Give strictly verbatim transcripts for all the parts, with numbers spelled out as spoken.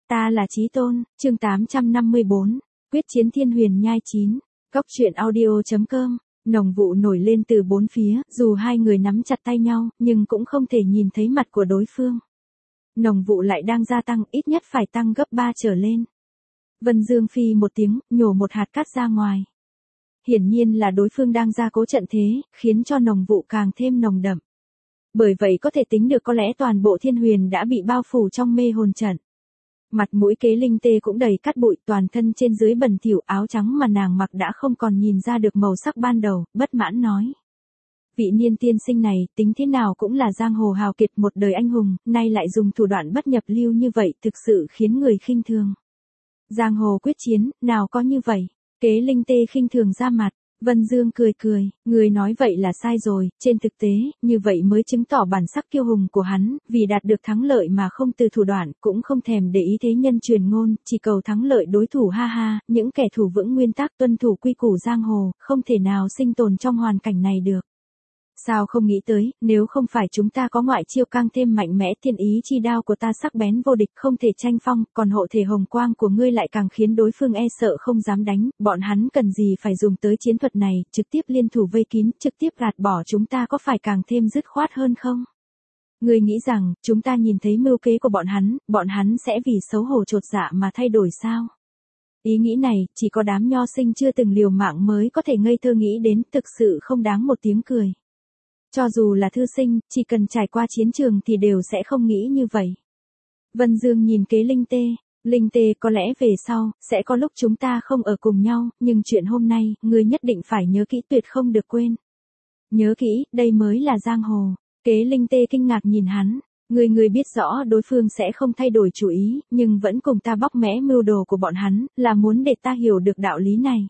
Ta là Chí Tôn, chương tám trăm năm mươi bốn, quyết chiến thiên huyền nhai chín, góc truyện audio.com, nồng vụ nổi lên từ bốn phía, dù hai người nắm chặt tay nhau, nhưng cũng không thể nhìn thấy mặt của đối phương. Nồng vụ lại đang gia tăng, ít nhất phải tăng gấp ba trở lên. Vân Dương phi một tiếng, nhổ một hạt cát ra ngoài. Hiển nhiên là đối phương đang gia cố trận thế, khiến cho nồng vụ càng thêm nồng đậm. Bởi vậy có thể tính được có lẽ toàn bộ thiên huyền đã bị bao phủ trong mê hồn trận. Mặt mũi Kế Linh Tê cũng đầy cát bụi, toàn thân trên dưới bẩn thỉu, áo trắng mà nàng mặc đã không còn nhìn ra được màu sắc ban đầu, bất mãn nói. Vị Niên tiên sinh này, tính thế nào cũng là giang hồ hào kiệt một đời anh hùng, nay lại dùng thủ đoạn bất nhập lưu như vậy, thực sự khiến người khinh thường. Giang hồ quyết chiến, nào có như vậy. Kế Linh Tê khinh thường ra mặt. Vân Dương cười cười, người nói vậy là sai rồi, trên thực tế, như vậy mới chứng tỏ bản sắc kiêu hùng của hắn, vì đạt được thắng lợi mà không từ thủ đoạn, cũng không thèm để ý thế nhân truyền ngôn, chỉ cầu thắng lợi đối thủ ha ha, những kẻ thủ vững nguyên tắc tuân thủ quy củ giang hồ, không thể nào sinh tồn trong hoàn cảnh này được. Sao không nghĩ tới, nếu không phải chúng ta có ngoại chiêu càng thêm mạnh mẽ, thiên ý chi đao của ta sắc bén vô địch không thể tranh phong, còn hộ thể hồng quang của ngươi lại càng khiến đối phương e sợ không dám đánh, bọn hắn cần gì phải dùng tới chiến thuật này, trực tiếp liên thủ vây kín, trực tiếp gạt bỏ chúng ta có phải càng thêm dứt khoát hơn không? Ngươi nghĩ rằng, chúng ta nhìn thấy mưu kế của bọn hắn, bọn hắn sẽ vì xấu hổ chột dạ mà thay đổi sao? Ý nghĩ này, chỉ có đám nho sinh chưa từng liều mạng mới có thể ngây thơ nghĩ đến, thực sự không đáng một tiếng cười. Cho dù là thư sinh, chỉ cần trải qua chiến trường thì đều sẽ không nghĩ như vậy. Vân Dương nhìn Kế Linh Tê, Linh Tê có lẽ về sau, sẽ có lúc chúng ta không ở cùng nhau, nhưng chuyện hôm nay, ngươi nhất định phải nhớ kỹ, tuyệt không được quên. Nhớ kỹ, đây mới là giang hồ. Kế Linh Tê kinh ngạc nhìn hắn, người người biết rõ đối phương sẽ không thay đổi chủ ý, nhưng vẫn cùng ta bóc mẽ mưu đồ của bọn hắn, là muốn để ta hiểu được đạo lý này.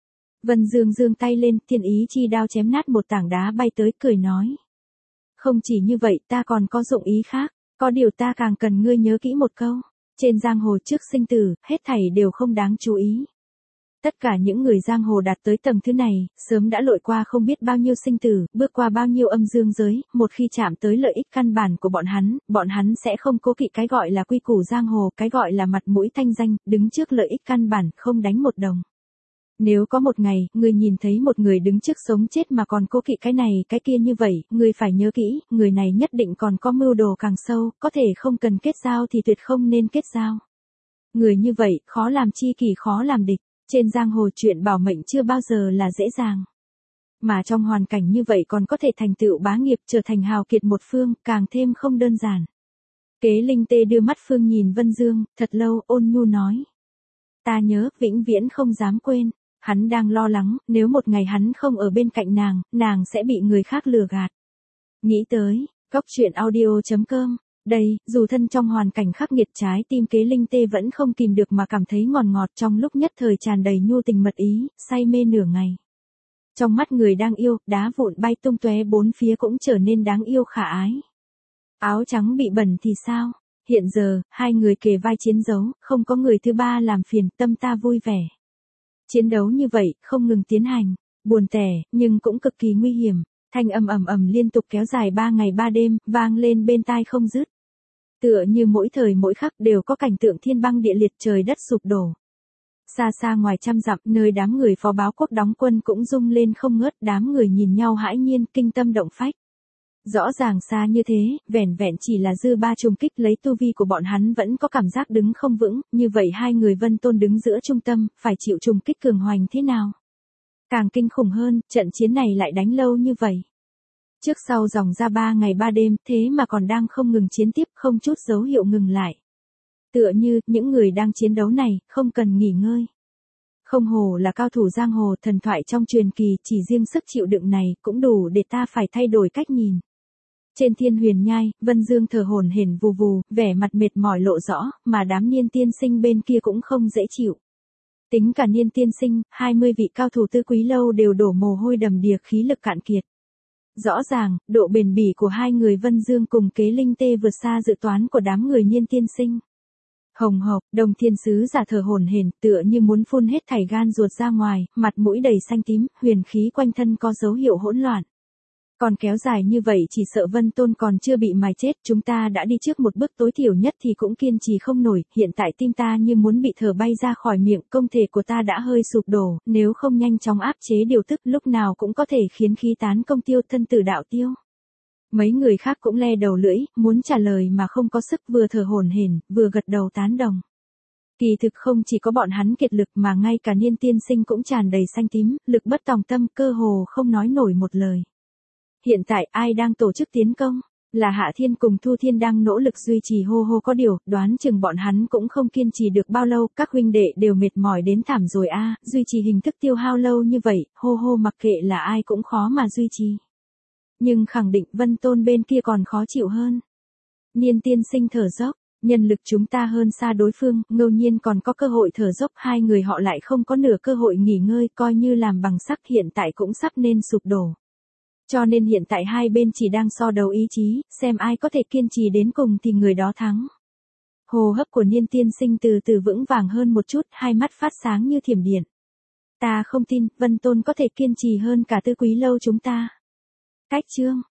Vân Dương giương tay lên, thiên ý chi đao chém nát một tảng đá bay tới, cười nói. Không chỉ như vậy, ta còn có dụng ý khác, có điều ta càng cần ngươi nhớ kỹ một câu. Trên giang hồ trước sinh tử, hết thảy đều không đáng chú ý. Tất cả những người giang hồ đạt tới tầng thứ này, sớm đã lội qua không biết bao nhiêu sinh tử, bước qua bao nhiêu âm dương giới, một khi chạm tới lợi ích căn bản của bọn hắn, bọn hắn sẽ không cố kỵ cái gọi là quy củ giang hồ, cái gọi là mặt mũi thanh danh, đứng trước lợi ích căn bản, không đánh một đồng. Nếu có một ngày, ngươi nhìn thấy một người đứng trước sống chết mà còn cố kỵ cái này, cái kia như vậy, ngươi phải nhớ kỹ, người này nhất định còn có mưu đồ càng sâu, có thể không cần kết giao thì tuyệt không nên kết giao. Người như vậy, khó làm chi kỷ khó làm địch, trên giang hồ chuyện bảo mệnh chưa bao giờ là dễ dàng. Mà trong hoàn cảnh như vậy còn có thể thành tựu bá nghiệp trở thành hào kiệt một phương, càng thêm không đơn giản. Kế Linh Tê đưa mắt phương nhìn Vân Dương, thật lâu, ôn nhu nói. Ta nhớ, vĩnh viễn không dám quên. Hắn đang lo lắng, nếu một ngày hắn không ở bên cạnh nàng, nàng sẽ bị người khác lừa gạt. Nghĩ tới, góc truyện audio.com, đây, dù thân trong hoàn cảnh khắc nghiệt, trái tim Kế Linh Tê vẫn không kìm được mà cảm thấy ngọt ngọt, trong lúc nhất thời tràn đầy nhu tình mật ý, say mê nửa ngày. Trong mắt người đang yêu, đá vụn bay tung tóe bốn phía cũng trở nên đáng yêu khả ái. Áo trắng bị bẩn thì sao? Hiện giờ, hai người kề vai chiến đấu, không có người thứ ba làm phiền, tâm ta vui vẻ. Chiến đấu như vậy, không ngừng tiến hành, buồn tẻ, nhưng cũng cực kỳ nguy hiểm, thanh âm ầm ầm liên tục kéo dài ba ngày ba đêm, vang lên bên tai không dứt. Tựa như mỗi thời mỗi khắc đều có cảnh tượng thiên băng địa liệt, trời đất sụp đổ. Xa xa ngoài trăm dặm, nơi đám người Phó Báo Quốc đóng quân cũng rung lên không ngớt, đám người nhìn nhau hãi nhiên, kinh tâm động phách. Rõ ràng xa như thế, vẻn vẹn chỉ là dư ba trùng kích lấy tu vi của bọn hắn vẫn có cảm giác đứng không vững, như vậy hai người Vân Tôn đứng giữa trung tâm, phải chịu trùng kích cường hoành thế nào? Càng kinh khủng hơn, trận chiến này lại đánh lâu như vậy. Trước sau dòng ra ba ngày ba đêm, thế mà còn đang không ngừng chiến tiếp, không chút dấu hiệu ngừng lại. Tựa như, những người đang chiến đấu này, không cần nghỉ ngơi. Không hồ là cao thủ giang hồ, thần thoại trong truyền kỳ, chỉ riêng sức chịu đựng này, cũng đủ để ta phải thay đổi cách nhìn. Trên thiên huyền nhai, Vân Dương thở hổn hển vù vù, vẻ mặt mệt mỏi lộ rõ, mà đám Niên tiên sinh bên kia cũng không dễ chịu. Tính cả Niên tiên sinh, hai mươi vị cao thủ Tư Quý Lâu đều đổ mồ hôi đầm đìa, khí lực cạn kiệt. Rõ ràng, độ bền bỉ của hai người Vân Dương cùng Kế Linh Tê vượt xa dự toán của đám người Niên tiên sinh. Hồng hộc, Đồng Thiên Sứ giả thở hổn hển, tựa như muốn phun hết thảy gan ruột ra ngoài, mặt mũi đầy xanh tím, huyền khí quanh thân có dấu hiệu hỗn loạn. Còn kéo dài như vậy chỉ sợ Vân Tôn còn chưa bị mài chết, chúng ta đã đi trước một bước tối thiểu nhất thì cũng kiên trì không nổi, hiện tại tim ta như muốn bị thở bay ra khỏi miệng, công thể của ta đã hơi sụp đổ, nếu không nhanh chóng áp chế điều tức lúc nào cũng có thể khiến khí tán công tiêu thân tử đạo tiêu. Mấy người khác cũng le đầu lưỡi, muốn trả lời mà không có sức, vừa thở hổn hển, vừa gật đầu tán đồng. Kỳ thực không chỉ có bọn hắn kiệt lực mà ngay cả Niên tiên sinh cũng tràn đầy xanh tím, lực bất tòng tâm, cơ hồ không nói nổi một lời. Hiện tại ai đang tổ chức tiến công? Là Hạ Thiên cùng Thu Thiên đang nỗ lực duy trì, hô hô có điều, đoán chừng bọn hắn cũng không kiên trì được bao lâu, các huynh đệ đều mệt mỏi đến thảm rồi a, à, duy trì hình thức tiêu hao lâu như vậy, hô hô mặc kệ là ai cũng khó mà duy trì. Nhưng khẳng định Vân Tôn bên kia còn khó chịu hơn. Niên tiên sinh thở dốc, nhân lực chúng ta hơn xa đối phương, ngẫu nhiên còn có cơ hội thở dốc, hai người họ lại không có nửa cơ hội nghỉ ngơi, coi như làm bằng sắt hiện tại cũng sắp nên sụp đổ. Cho nên hiện tại hai bên chỉ đang so đấu ý chí, xem ai có thể kiên trì đến cùng thì người đó thắng. Hô hấp của Niên tiên sinh từ từ vững vàng hơn một chút, hai mắt phát sáng như thiểm điện. Ta không tin, Vân Tôn có thể kiên trì hơn cả Tư Quý lâu chúng ta. Cách chương